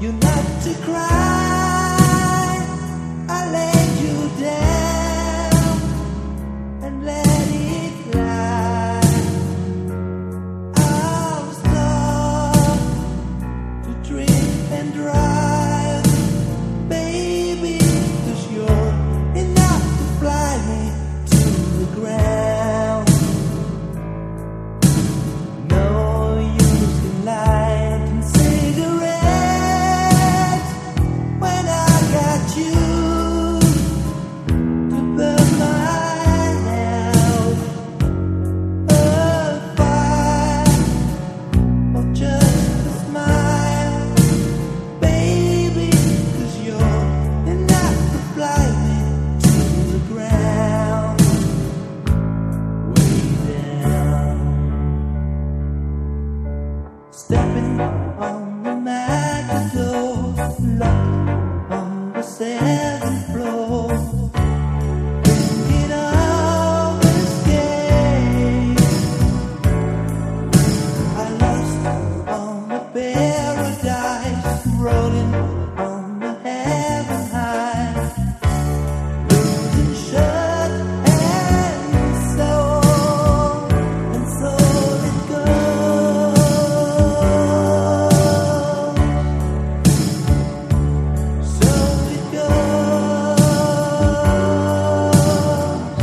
You not to cry. I laid you down and let it lie. I'll stop to drink and drive, baby, 'cause you're enough to fly me to the ground. No use in lighting cigarettes when I got you to burn my house. A fire or just a smile, baby, 'cause you're enough to fly me to the ground, way down. Stepping on the matador, locked on the 7th floor, thinking of escape. I lost on the paradise, rolling on the heaven high, losing shirt and soul it goes, so it goes.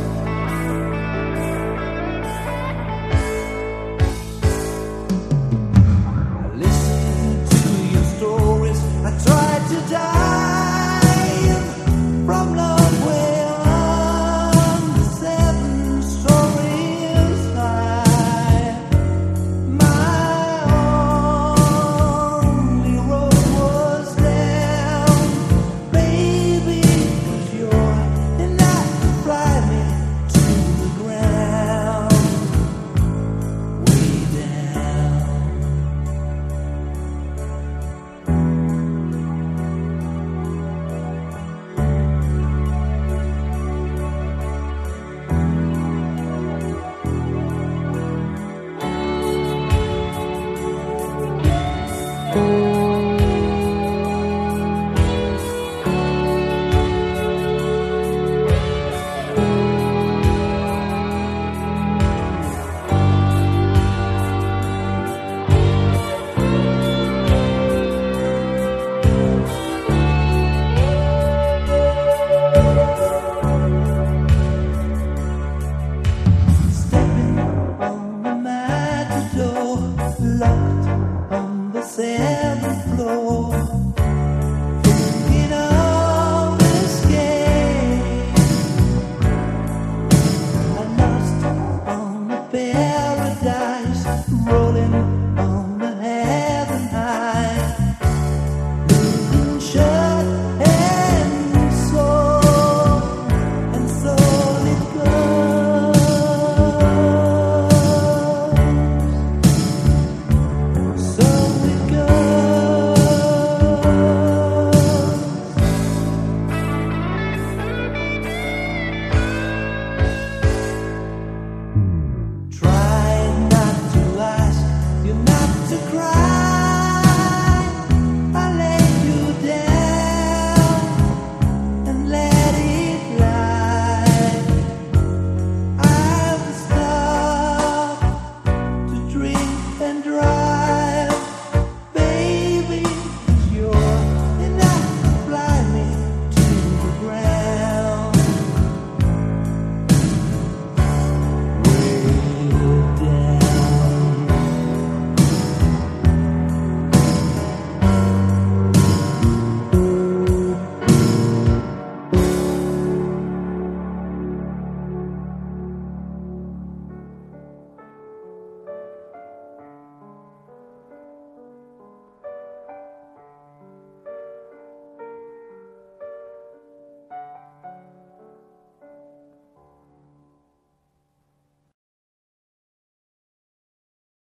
Listen to your stories. I tried to dive from love where the 7 stories high. My only road was down, baby, 'cause you're enough to fly me to the ground, way down. Stepping on the matador, locked on the 7th floor, thinking of escape. I lost on the paradise, rolling on the heaven high, losing shirt and soul it goes, so it goes. Try not to ask, you not to cry.